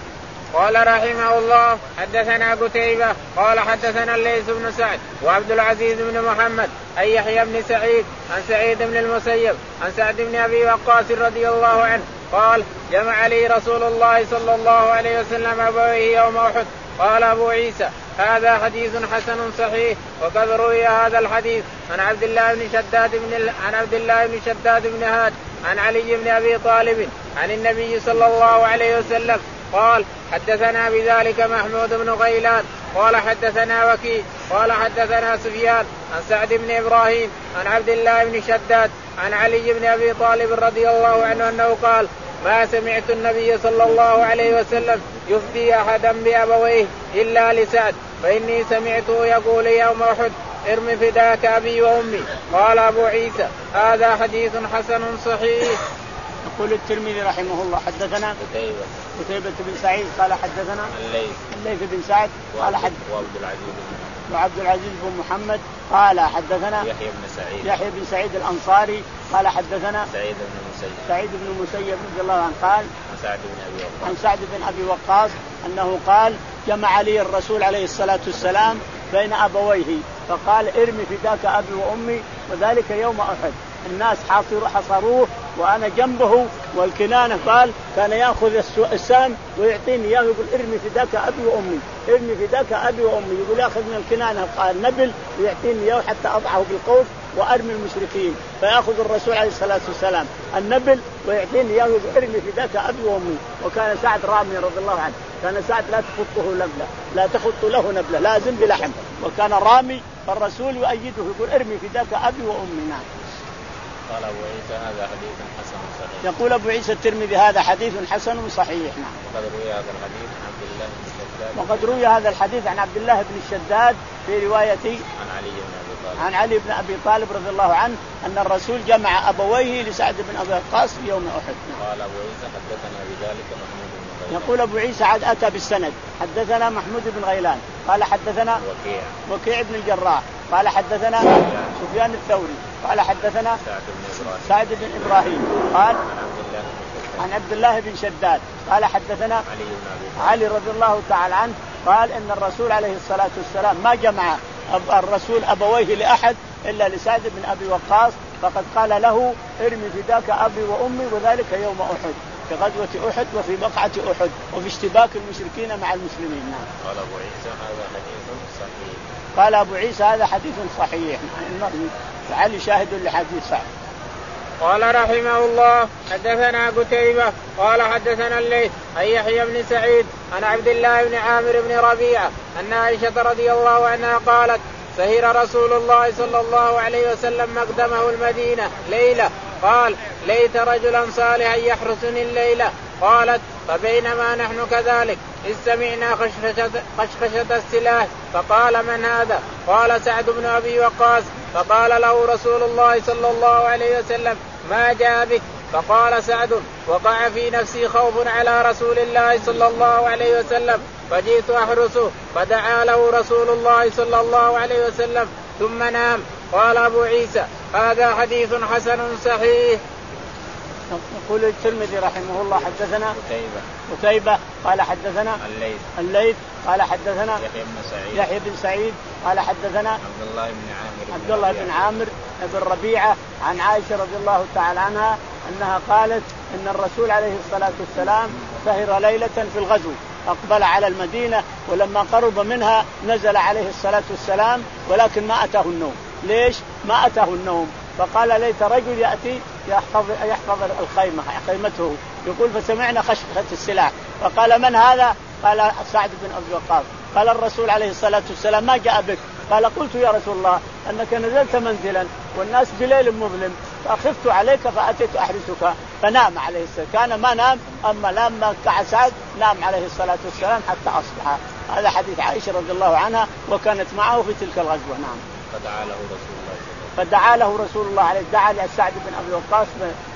قال رحمه الله حدثنا قتيبة قال حدثنا الليث بن سعد وعبد العزيز بن محمد أن يحيى بن سعيد عن سعيد بن المسيب عن سعد بن أبي وقاص رضي الله عنه قال جمع لي رسول الله صلى الله عليه وسلم أبويه يوم أحد. قال أبو عيسى هذا حديث حسن صحيح، وقد روي هذا الحديث عن عبد الله بن شداد بن عن عبد الله بن شداد بن هاد عن علي بن أبي طالب عن النبي صلى الله عليه وسلم قال حدثنا بذلك محمود بن غيلان قال حدثنا وكيع قال حدثنا سفيان عن سعد بن إبراهيم عن عبد الله بن شداد عن علي بن أبي طالب رضي الله عنه أنه قال ما سمعت النبي صلى الله عليه وسلم يفدي أحدا بأبويه إلا لسعد، فإني سمعته يقول يوم أحد ارمي فداك أبي وأمي. قال أبو عيسى هذا حديث حسن صحيح. يقول الترمذي رحمه الله حدثنا قتيبة قتيبة بن سعيد قال حدثنا الليث الليث بن سعد قال حد وعبد العزيز وعبد العزيز بن محمد قال حدثنا يحيى بن سعيد يحيى بن سعيد الأنصاري قال حدثنا سعيد بن المسيب سعيد بن المسيب رضي الله عنه قال عن سعد بن أبي وقاص عن سعد بن أبي وقاص أنه قال جمع لي الرسول عليه الصلاة والسلام بين أبويه فقال ارمي فداك أبي وأمي، وذلك يوم أحد. الناس حصروه وأنا جنبه، والكنانة قال كان يأخذ السام ويعطيني إياه يقول ارمي فداك أبي وأمي، ارمي فداك أبي وأمي، يقول يأخذ من الكنانة قال نبل ويعطيني إياه حتى أضعه بالقوس وأرمي المشركين، فيأخذ الرسول عليه الصلاة والسلام النبل ويعطيني إياه يقول ارمي فداك أبي وأمي. وكان سعد رامي رضي الله عنه، كان سعد لا تخطه نبلة، لا تخط له نبلة لازم بلحم، وكان رامي، فالرسول يؤيده يقول ارمي فداك أبي وأمي. نعم. قال أبو عيسى هذا حديث حسن صحيح. يقول أبو عيسى الترمذي هذا حديث حسن صحيح. نعم. وقد روي هذا الحديث عن عبد الله بن الشداد وقد روي هذا الحديث عن عبد الله بن الشداد في رواية عن علي بن أبي طالب عن علي بن أبي طالب رضي الله عنه أن الرسول جمع أبويه لسعد بن أبي وقاص في يوم أحد. قال أبو عيسى حدثنا بذلك محمود بن غيلان. يقول أبو عيسى عاد أتى بالسند حدثنا محمود بن غيلان قال حدثنا وكيع وكيع بن الجراح قال حدثنا سفيان الثوري قال حدثنا سعد بن إبراهيم سعد بن إبراهيم قال عن عن عبد عبد الله بن الله بن شداد قال حدثنا علي بن أبي طالب علي رضي الله تعالى عنه قال إن الرسول عليه الصلاة والسلام ما جمع الرسول أبويه لأحد إلا لسعد بن أبي وقاص، فقد قال له ارمي فداك أبي وأمي، وذلك يوم أحد في غزوة أحد وفي بقعة أحد وفي اشتباك المشركين مع المسلمين. نعم. قال أبو عيسى هذا حديث صحيح. قال أبو عيسى هذا حديث صحيح لعل شاهد لحديث سعد. قال رحمه الله حدثنا قتيبة قال حدثنا الليث عن يحيى بن سعيد عن عبد الله بن عامر بن ربيعة أن عائشة رضي الله عنها قالت سهر رسول الله صلى الله عليه وسلم مقدمه المدينة ليلة، قال ليت رجلا صالحا يحرسني الليلة. قالت فبينما نحن كذلك إذ سمعنا خشخشة, خشخشة السلاح فقال من هذا؟ قال سعد بن أبي وقاص. فقال له رسول الله صلى الله عليه وسلم ما جاء بك؟ فقال سعد وقع في نفسي خوف على رسول الله صلى الله عليه وسلم فجئت أحرسه فدعا له رسول الله صلى الله عليه وسلم ثم نام. قال أبو عيسى هذا حديث حسن صحيح. يقول الترمذي رحمه الله حدثنا قتيبة قتيبة قال حدثنا الليث الليث قال حدثنا يحيى بن سعيد يحيى بن سعيد قال حدثنا عبد الله بن عامر عبد الله بن عامر بن ربيعة عن عائشة رضي الله تعالى عنها أنها قالت إن الرسول عليه الصلاة والسلام سهر ليلة في الغزو أقبل على المدينة ولما قرب منها نزل عليه الصلاة والسلام ولكن ما أتاه النوم. ليش ما أتاه النوم؟ فقال ليت رجل يأتي يحفظ, يحفظ الخيمة خيمته. يقول فسمعنا خشخشة السلاح فقال من هذا؟ قال سعد بن أبي وقاص. قال الرسول عليه الصلاة والسلام ما جاء بك؟ قال قلت يا رسول الله أنك نزلت منزلا والناس بليل مظلم فأخفت عليك فأتيت أحرسك فنام عليه السلام. كان ما نام أما لما قعد سعد نام عليه الصلاة والسلام حتى أصبح. هذا حديث عائشة رضي الله عنها وكانت معه في تلك الغزوة. نعم. فدعا له رسول الله فدعا له رسول الله عليه دعا لسعد بن أبي وقاص.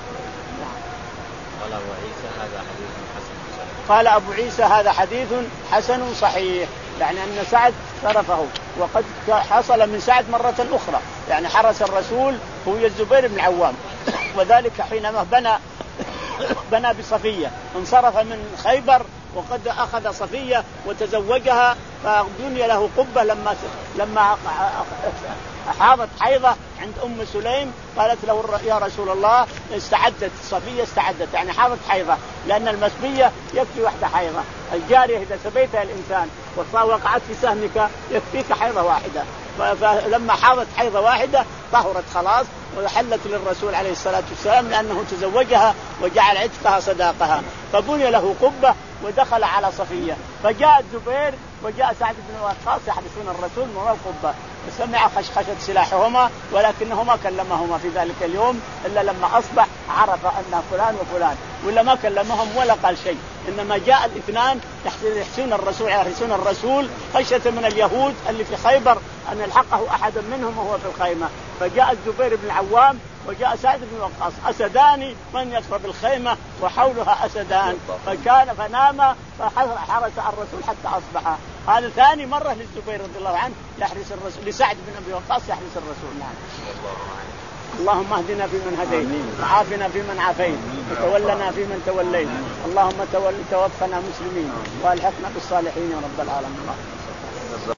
قال أبو عيسى هذا حديث حسن صحيح. قال أبو عيسى هذا حديث حسن صحيح يعني أن سعد صرفه. وقد حصل من سعد مرة أخرى يعني حرس الرسول هو الزبير بن العوام وذلك حينما بنى بنى بصفية انصرف من خيبر وقد أخذ صفية وتزوجها فبني له قبة. لما لما حاضت حيضة عند أم سليم قالت له يا رسول الله استعدت صفية استعدت يعني حاضت حيضة لأن المسبية يكفي واحدة حيضة. الجارية إذا سبيتها الإنسان ووقعت في سهمك يكفيك حيضة واحدة. فلما حاضت حيضة واحدة طهرت خلاص وحلت للرسول عليه الصلاة والسلام لأنه تزوجها وجعل عتقها صداقها. فبني له قبة ودخل على صفية فجاء الزبير وجاء سعد بن وقاص يحرسون الرسول من القبة فسمع خشخشة سلاحهما ولكنهما كلمهما في ذلك اليوم إلا لما أصبح عرف أن فلان وفلان ولا ما كلمهم ولا قال شيء. إنما جاء الاثنان يحرسون الرسول يحرسون الرسول خشية من اليهود اللي في خيبر أن يلحقه أحد منهم وهو في الخيمة. فجاء الزبير بن العوام وجاء سعد بن وقاص أسدان من يقرب الخيمة وحولها أسدان فكان فنام فحرس الرسول حتى أصبح. هذا ثاني مرة للزبير رضي الله عنه يحرس الرسول لسعد بن أبي وقاص يحرس الرسول. نعم. اللهم اهدنا فيمن هديت وعافنا فيمن عافيت وتولنا فيمن توليت اللهم توفنا مسلمين والحقنا بالصالحين يا رب العالمين.